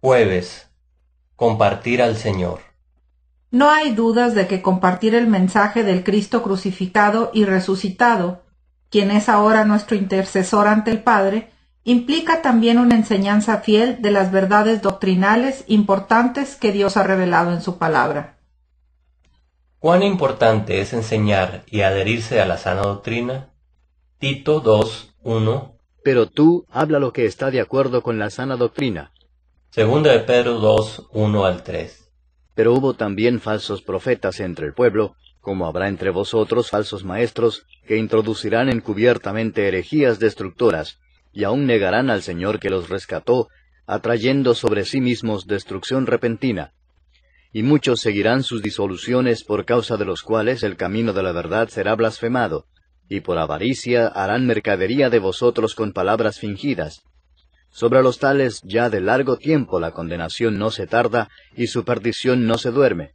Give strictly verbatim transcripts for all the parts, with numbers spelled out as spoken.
Jueves. Compartir al Señor. No hay dudas de que compartir el mensaje del Cristo crucificado y resucitado, quien es ahora nuestro intercesor ante el Padre, implica también una enseñanza fiel de las verdades doctrinales importantes que Dios ha revelado en su palabra. ¿Cuán importante es enseñar y adherirse a la sana doctrina? Tito dos, uno. Pero tú habla lo que está de acuerdo con la sana doctrina. Segunda de Pedro dos, uno al tres. Pero hubo también falsos profetas entre el pueblo, como habrá entre vosotros falsos maestros, que introducirán encubiertamente herejías destructoras, y aún negarán al Señor que los rescató, atrayendo sobre sí mismos destrucción repentina. Y muchos seguirán sus disoluciones, por causa de los cuales el camino de la verdad será blasfemado, y por avaricia harán mercadería de vosotros con palabras fingidas. Sobre los tales ya de largo tiempo la condenación no se tarda, y su perdición no se duerme.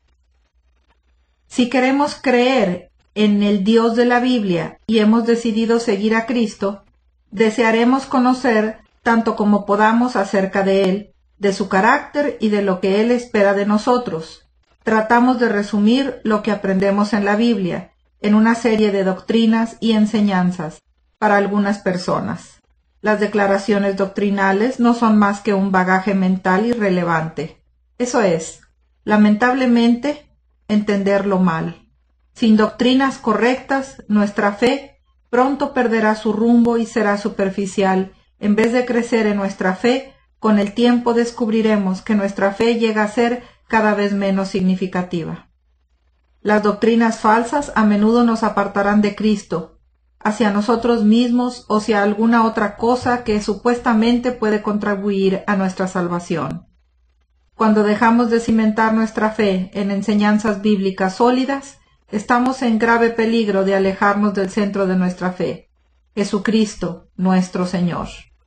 Si queremos creer en el Dios de la Biblia y hemos decidido seguir a Cristo, desearemos conocer tanto como podamos acerca de Él, de su carácter y de lo que Él espera de nosotros. Tratamos de resumir lo que aprendemos en la Biblia, en una serie de doctrinas y enseñanzas para algunas personas. Las declaraciones doctrinales no son más que un bagaje mental irrelevante. Eso es, lamentablemente, entenderlo mal. Sin doctrinas correctas, nuestra fe pronto perderá su rumbo y será superficial. En vez de crecer en nuestra fe, con el tiempo descubriremos que nuestra fe llega a ser cada vez menos significativa. Las doctrinas falsas a menudo nos apartarán de Cristo, hacia nosotros mismos o hacia alguna otra cosa que supuestamente puede contribuir a nuestra salvación. Cuando dejamos de cimentar nuestra fe en enseñanzas bíblicas sólidas, estamos en grave peligro de alejarnos del centro de nuestra fe, Jesucristo, nuestro Señor.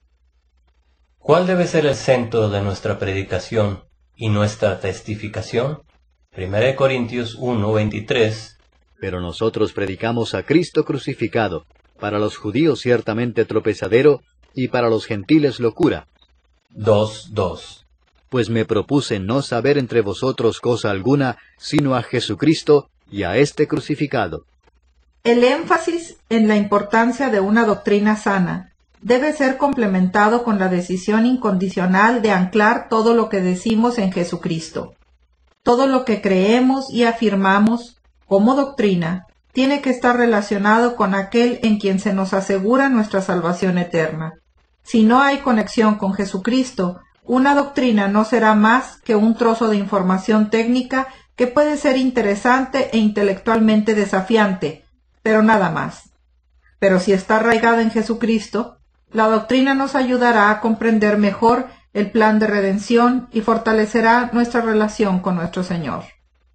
¿Cuál debe ser el centro de nuestra predicación y nuestra testificación? Primera de Corintios uno, veintitrés. Pero nosotros predicamos a Cristo crucificado, para los judíos ciertamente tropezadero, y para los gentiles locura. dos, dos. Pues me propuse no saber entre vosotros cosa alguna, sino a Jesucristo y a este crucificado. El énfasis en la importancia de una doctrina sana debe ser complementado con la decisión incondicional de anclar todo lo que decimos en Jesucristo. Todo lo que creemos y afirmamos como doctrina tiene que estar relacionado con aquel en quien se nos asegura nuestra salvación eterna. Si no hay conexión con Jesucristo, una doctrina no será más que un trozo de información técnica que puede ser interesante e intelectualmente desafiante, pero nada más. Pero si está arraigada en Jesucristo, la doctrina nos ayudará a comprender mejor el plan de redención y fortalecerá nuestra relación con nuestro Señor.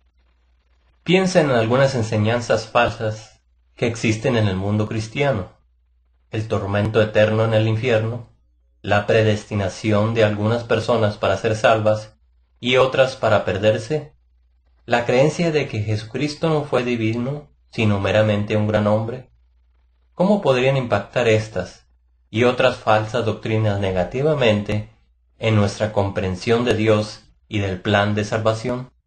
Piensa en algunas enseñanzas falsas que existen en el mundo cristiano: el tormento eterno en el infierno, la predestinación de algunas personas para ser salvas y otras para perderse, la creencia de que Jesucristo no fue divino, sino meramente un gran hombre. ¿Cómo podrían impactar estas y otras falsas doctrinas negativamente en nuestra comprensión de Dios y del plan de salvación?